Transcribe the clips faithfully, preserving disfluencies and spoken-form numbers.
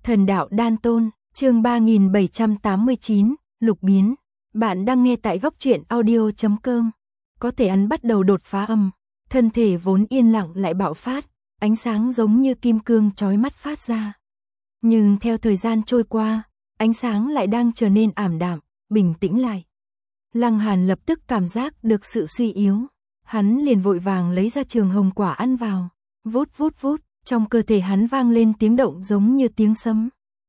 Thần đạo đan tôn, chương ba nghìn bảy trăm tám mươi chín, lục biến. Bạn đang nghe tại góc truyện audio chấm com. Có thể ăn bắt đầu đột phá âm, thân thể vốn yên lặng lại bạo phát, ánh sáng giống như kim cương chói mắt phát ra. Nhưng theo thời gian trôi qua, ánh sáng lại đang trở nên ảm đạm, bình tĩnh lại. Lăng Hàn lập tức cảm giác được sự suy yếu, hắn liền vội vàng lấy ra trường hồng quả ăn vào, vút vút vút, trong cơ thể hắn vang lên tiếng động giống như tiếng sấm.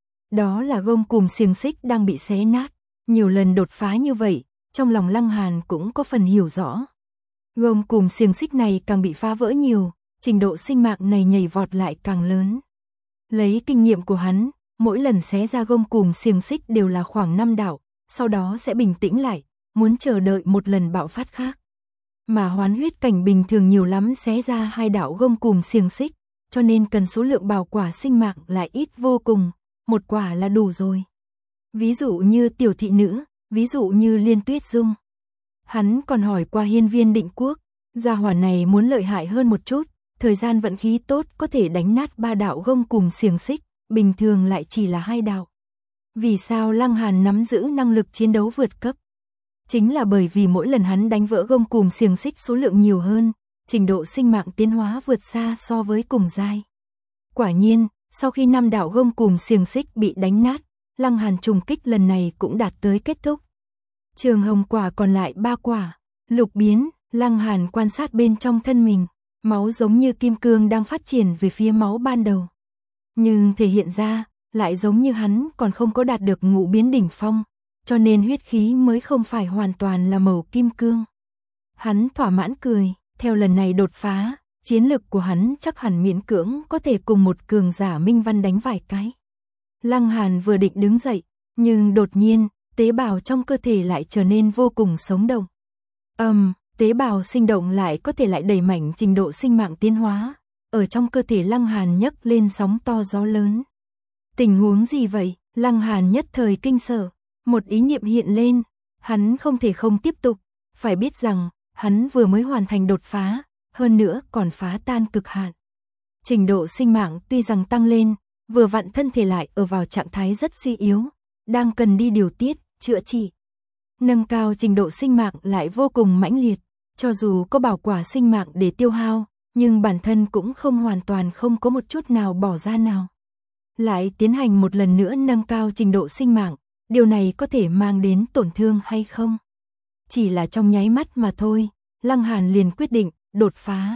Đó là gông cùm xiềng xích đang bị xé nát, nhiều lần đột phá như vậy, trong lòng Lăng Hàn cũng có phần hiểu rõ. Gông cùm xiềng xích này càng bị phá vỡ nhiều, trình độ sinh mạng này nhảy vọt lại càng lớn. Lấy kinh nghiệm của hắn, mỗi lần xé ra gông cùm xiềng xích đều là khoảng năm đạo, sau đó sẽ bình tĩnh lại, muốn chờ đợi một lần bạo phát khác. Mà hoán huyết cảnh bình thường nhiều lắm xé ra hai đạo gông cùm xiềng xích, cho nên cần số lượng bảo quả sinh mạng lại ít vô cùng, một quả là đủ rồi. Ví dụ như tiểu thị nữ, ví dụ như Liên Tuyết Dung. Hắn còn hỏi qua hiên viên định quốc, gia hỏa này muốn lợi hại hơn một chút, thời gian vận khí tốt có thể đánh nát ba đạo gông cùm xiềng xích, bình thường lại chỉ là hai đạo. Vì sao Lăng Hàn nắm giữ năng lực chiến đấu vượt cấp? Chính là bởi vì mỗi lần hắn đánh vỡ gông cùm xiềng xích số lượng nhiều hơn, trình độ sinh mạng tiến hóa vượt xa so với cùng giai. Quả nhiên, sau khi năm đạo gông cùm xiềng xích bị đánh nát, Lăng Hàn trùng kích lần này cũng đạt tới kết thúc. Trường hồng quả còn lại ba quả, lục biến, Lăng Hàn quan sát bên trong thân mình, máu giống như kim cương đang phát triển về phía máu ban đầu. Nhưng thể hiện ra, lại giống như hắn còn không có đạt được ngũ biến đỉnh phong, cho nên huyết khí mới không phải hoàn toàn là màu kim cương. Hắn thỏa mãn cười, theo lần này đột phá, chiến lực của hắn chắc hẳn miễn cưỡng có thể cùng một cường giả minh văn đánh vài cái. Lăng Hàn vừa định đứng dậy, nhưng đột nhiên, tế bào trong cơ thể lại trở nên vô cùng sống động. Ầm, um, tế bào sinh động lại có thể lại đẩy mạnh trình độ sinh mạng tiến hóa, ở trong cơ thể Lăng Hàn nhấc lên sóng to gió lớn. Tình huống gì vậy? Lăng Hàn nhất thời kinh sợ, một ý niệm hiện lên, hắn không thể không tiếp tục, phải biết rằng, hắn vừa mới hoàn thành đột phá, hơn nữa còn phá tan cực hạn. Trình độ sinh mạng tuy rằng tăng lên, vừa vặn thân thể lại ở vào trạng thái rất suy yếu, đang cần đi điều tiết, chữa trị. Nâng cao trình độ sinh mạng lại vô cùng mãnh liệt, cho dù có bảo quả sinh mạng để tiêu hao, nhưng bản thân cũng không hoàn toàn không có một chút nào bỏ ra nào. Lại tiến hành một lần nữa nâng cao trình độ sinh mạng, điều này có thể mang đến tổn thương hay không? Chỉ là trong nháy mắt mà thôi, Lăng Hàn liền quyết định, đột phá.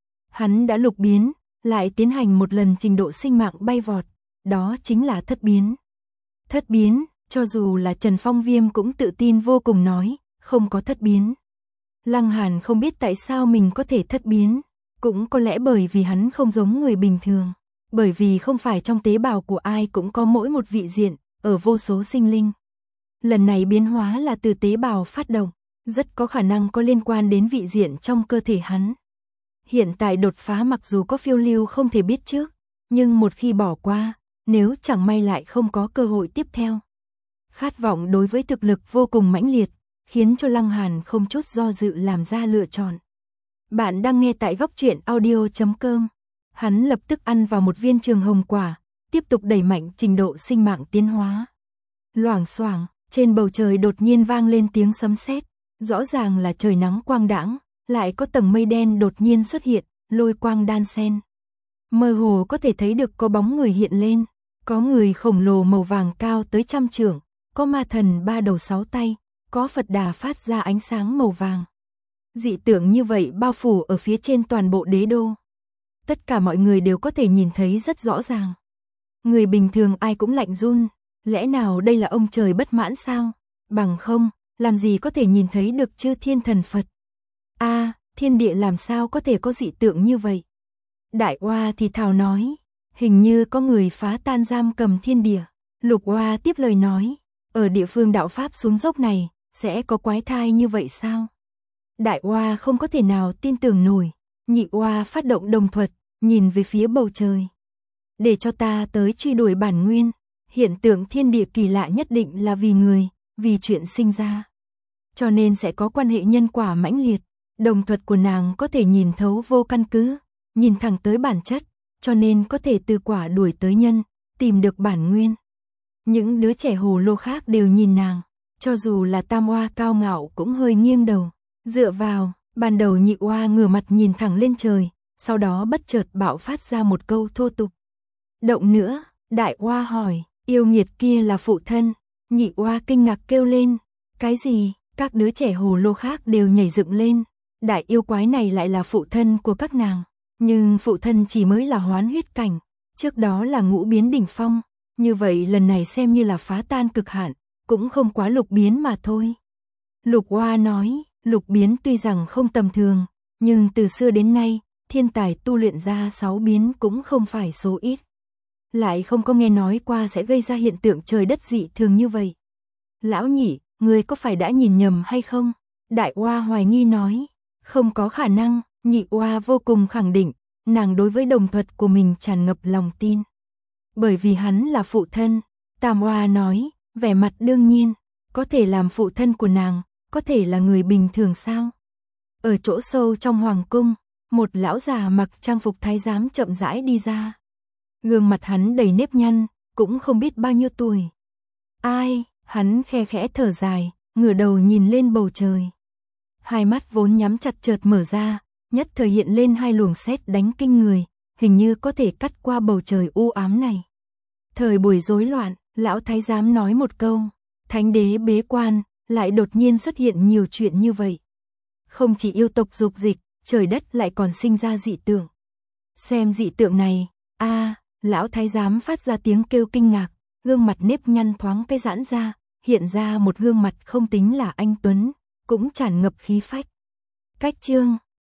Hắn đã lục biến, lại tiến hành một lần trình độ sinh mạng bay vọt, đó chính là thất biến. Thất biến, cho dù là Trần Phong Viêm cũng tự tin vô cùng nói, không có thất biến. Lăng Hàn không biết tại sao mình có thể thất biến, cũng có lẽ bởi vì hắn không giống người bình thường, bởi vì không phải trong tế bào của ai cũng có mỗi một vị diện, ở vô số sinh linh. Lần này biến hóa là từ tế bào phát động, rất có khả năng có liên quan đến vị diện trong cơ thể hắn. Hiện tại đột phá mặc dù có phiêu lưu không thể biết trước, nhưng một khi bỏ qua, nếu chẳng may lại không có cơ hội tiếp theo. Khát vọng đối với thực lực vô cùng mãnh liệt, khiến cho Lăng Hàn không chút do dự làm ra lựa chọn. Bạn đang nghe tại góc truyện audio chấm com. Hắn lập tức ăn vào một viên trường hồng quả, tiếp tục đẩy mạnh trình độ sinh mạng tiến hóa. Loảng xoảng, trên bầu trời đột nhiên vang lên tiếng sấm sét, rõ ràng là trời nắng quang đãng, lại có tầng mây đen đột nhiên xuất hiện, lôi quang đan xen. Mơ hồ có thể thấy được có bóng người hiện lên, có người khổng lồ màu vàng cao tới trăm trượng, có ma thần ba đầu sáu tay, có Phật Đà phát ra ánh sáng màu vàng. Dị tượng như vậy bao phủ ở phía trên toàn bộ đế đô. Tất cả mọi người đều có thể nhìn thấy rất rõ ràng. Người bình thường ai cũng lạnh run, lẽ nào đây là ông trời bất mãn sao? Bằng không, làm gì có thể nhìn thấy được chư thiên thần Phật? A, à, thiên địa làm sao có thể có dị tượng như vậy? Đại Oa thì thào nói, hình như có người phá tan giam cầm thiên địa. Lục Oa tiếp lời nói, ở địa phương đạo pháp xuống dốc này, sẽ có quái thai như vậy sao? Đại Oa không có thể nào tin tưởng nổi, Nhị Oa phát động đồng thuật, nhìn về phía bầu trời. Để cho ta tới truy đuổi bản nguyên, hiện tượng thiên địa kỳ lạ nhất định là vì người, vì chuyện sinh ra. Cho nên sẽ có quan hệ nhân quả mãnh liệt, đồng thuật của nàng có thể nhìn thấu vô căn cứ, nhìn thẳng tới bản chất, cho nên có thể từ quả đuổi tới nhân, tìm được bản nguyên. Những đứa trẻ hồ lô khác đều nhìn nàng, cho dù là Tam Oa cao ngạo cũng hơi nghiêng đầu, dựa vào, ban đầu Nhị Oa ngửa mặt nhìn thẳng lên trời, sau đó bất chợt bạo phát ra một câu thô tục. Động nữa, Đại Oa hỏi, yêu nghiệt kia là phụ thân. Nhị Oa kinh ngạc kêu lên, cái gì? Các đứa trẻ hồ lô khác đều nhảy dựng lên, đại yêu quái này lại là phụ thân của các nàng, nhưng phụ thân chỉ mới là hoán huyết cảnh, trước đó là ngũ biến đỉnh phong, như vậy lần này xem như là phá tan cực hạn, cũng không quá lục biến mà thôi. Lục Oa nói, lục biến tuy rằng không tầm thường, nhưng từ xưa đến nay, thiên tài tu luyện ra sáu biến cũng không phải số ít. Lại không có nghe nói qua sẽ gây ra hiện tượng trời đất dị thường như vậy. Lão Nhị, người có phải đã nhìn nhầm hay không? Đại Oa hoài nghi nói, không có khả năng. Nhị Oa vô cùng khẳng định, nàng đối với đồng thuật của mình tràn ngập lòng tin. Bởi vì hắn là phụ thân. Tam Oa nói, vẻ mặt đương nhiên, có thể làm phụ thân của nàng, có thể là người bình thường sao? Ở chỗ sâu trong hoàng cung, một lão già mặc trang phục thái giám chậm rãi đi ra. Gương mặt hắn đầy nếp nhăn, cũng không biết bao nhiêu tuổi. Ai? Hắn khe khẽ thở dài, ngửa đầu nhìn lên bầu trời. Hai mắt vốn nhắm chặt chợt mở ra, nhất thời hiện lên hai luồng sét đánh kinh người, hình như có thể cắt qua bầu trời u ám này. Thời buổi rối loạn, lão thái giám nói một câu, thánh đế bế quan, lại đột nhiên xuất hiện nhiều chuyện như vậy. Không chỉ yêu tộc dục dịch, trời đất lại còn sinh ra dị tượng. Xem dị tượng này, a, lão thái giám phát ra tiếng kêu kinh ngạc, gương mặt nếp nhăn thoáng cái giãn ra, hiện ra một gương mặt không tính là anh tuấn, cũng tràn ngập khí phách. Cách chương